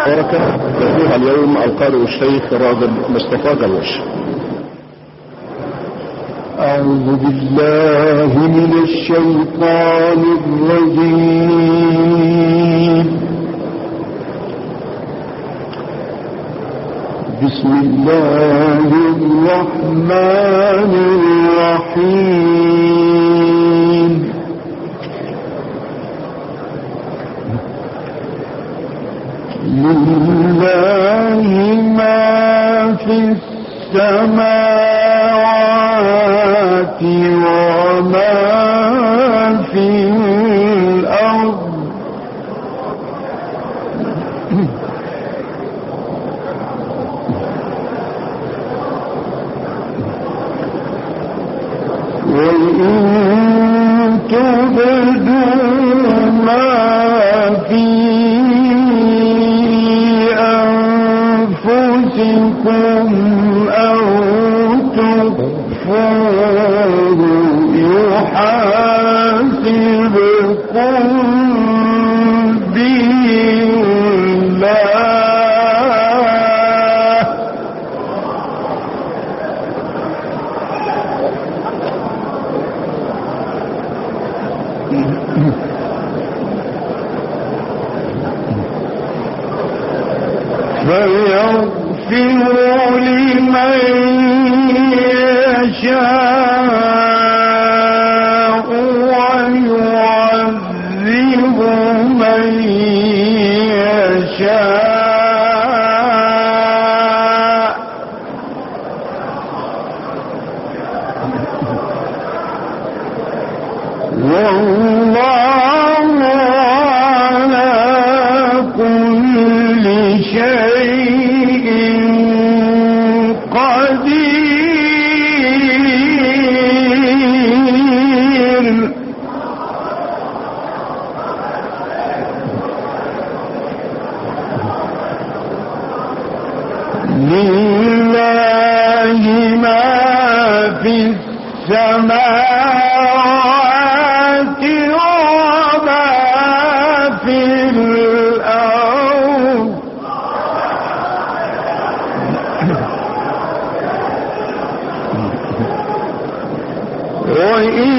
يقول اليوم القارئ الشيخ راغب مصطفى جلوش. أعوذ بالله من الشيطان الرجيم. بسم الله الرحمن الرحيم. لله ما في السماوات وما في الأرض. وإن تبدوا ما في أنفسكم أو تخفوه يحاسبكم به الله. فيغفر لمن يشاء ويعذب من يشاء. والله على كل شيء قدير. لله ما في السماوات وما في الأرض. وإن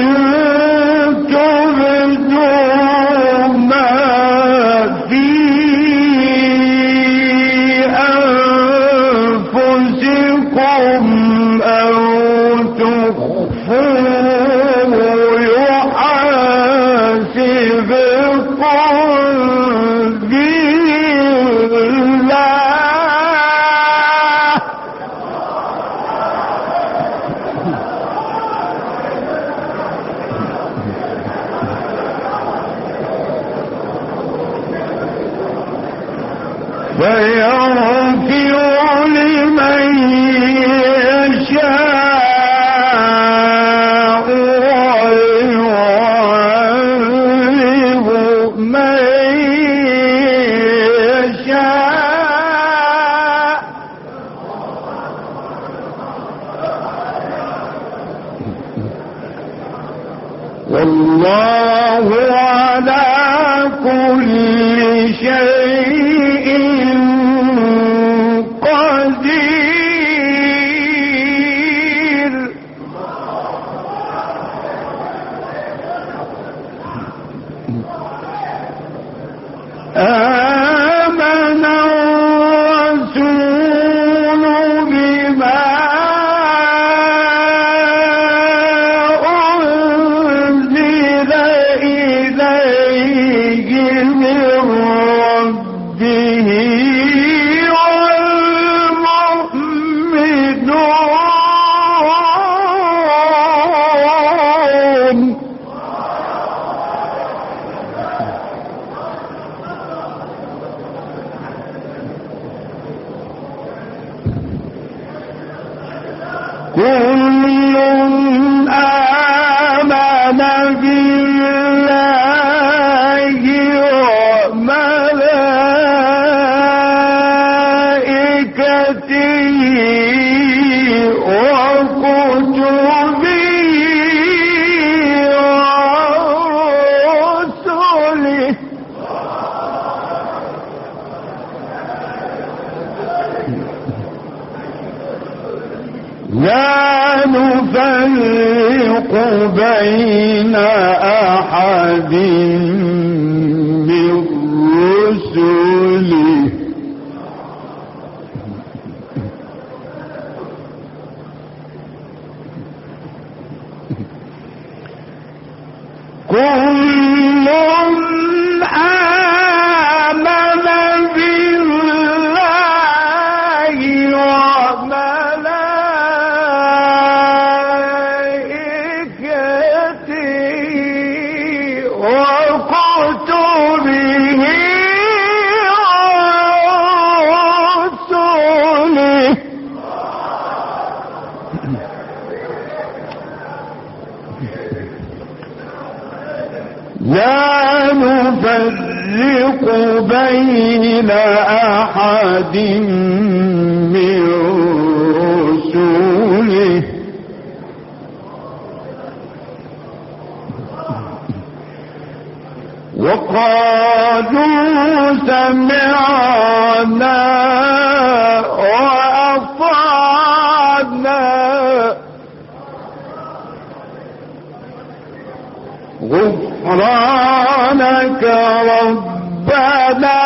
تبدوا ما في أنفسكم أو تخفوه يحاسبكم به الله. فيغفر لمن يشاء ويعذب من يشاء. والله على كل شيء قدير. آمن الرسول بما أنزل إليه من ربه والمؤمنون. كل آمن بالله وملائكته وكتبه ورسله لا نفرق بين أحد من رسله كل آمن بالله وملائكته وكتبه ورسله لا نفرق بين أحد من رسله وقالوا سمعنا وأطعنا غفرانك ربنا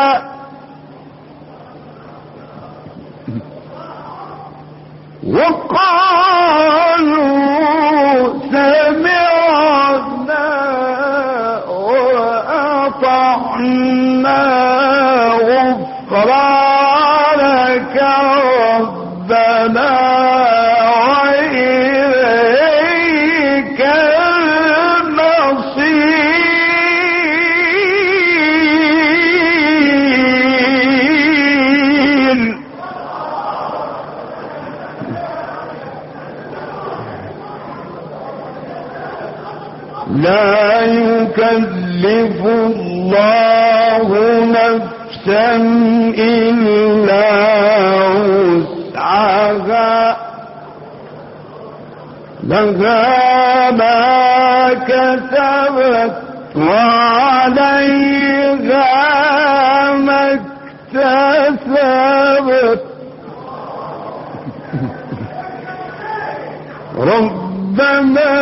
وقالوا سمعنا وأطعنا غفرانك ربنا وإليك لا يكلف الله نفسا إلا وسعها لها ما كسبت وعليها ما اكتسبت ربنا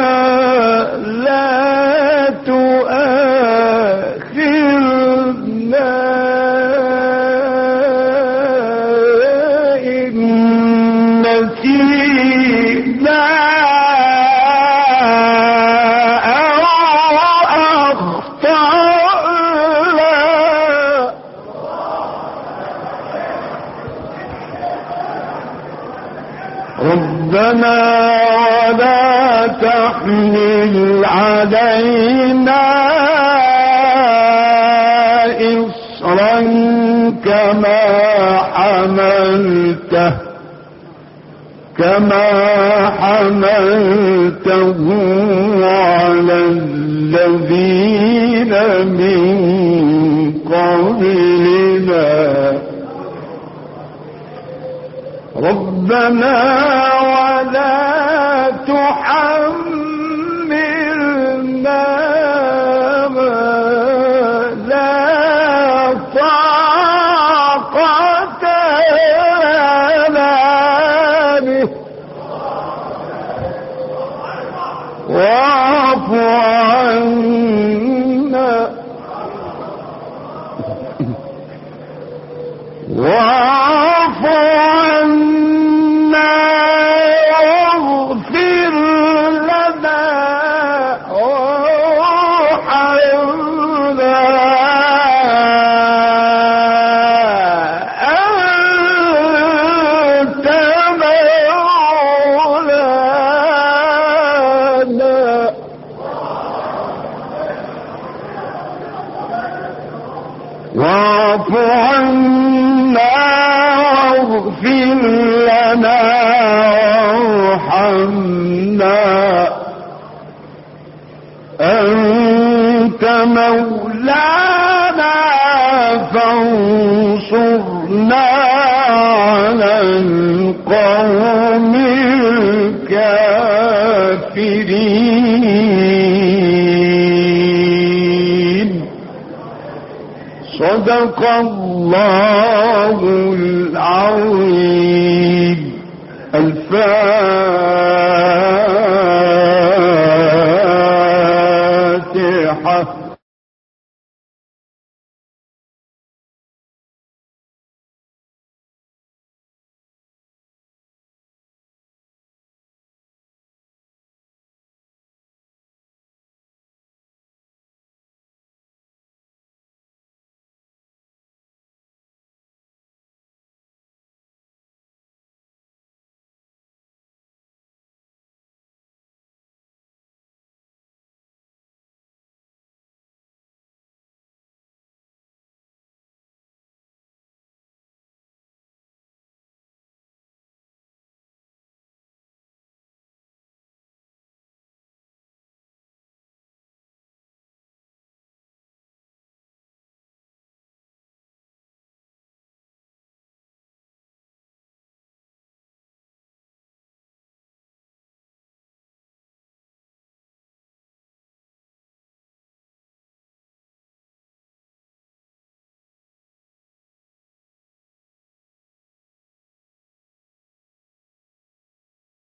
لا تؤاخذنا إن نسينا أو أخطأنا ربنا ولا تحمل علينا إصرا كما حملته على الذين من قبلنا ربنا ولا تحملنا ما لا طاقة لنا به واعف عنا واعف عنا واغفر لنا وارحمنا أنت مولانا واعف عنا واغفر لنا وارحمنا أنت مولانا فانصرنا على القوم الكافرين صدق الله العظيم. الفاتحة.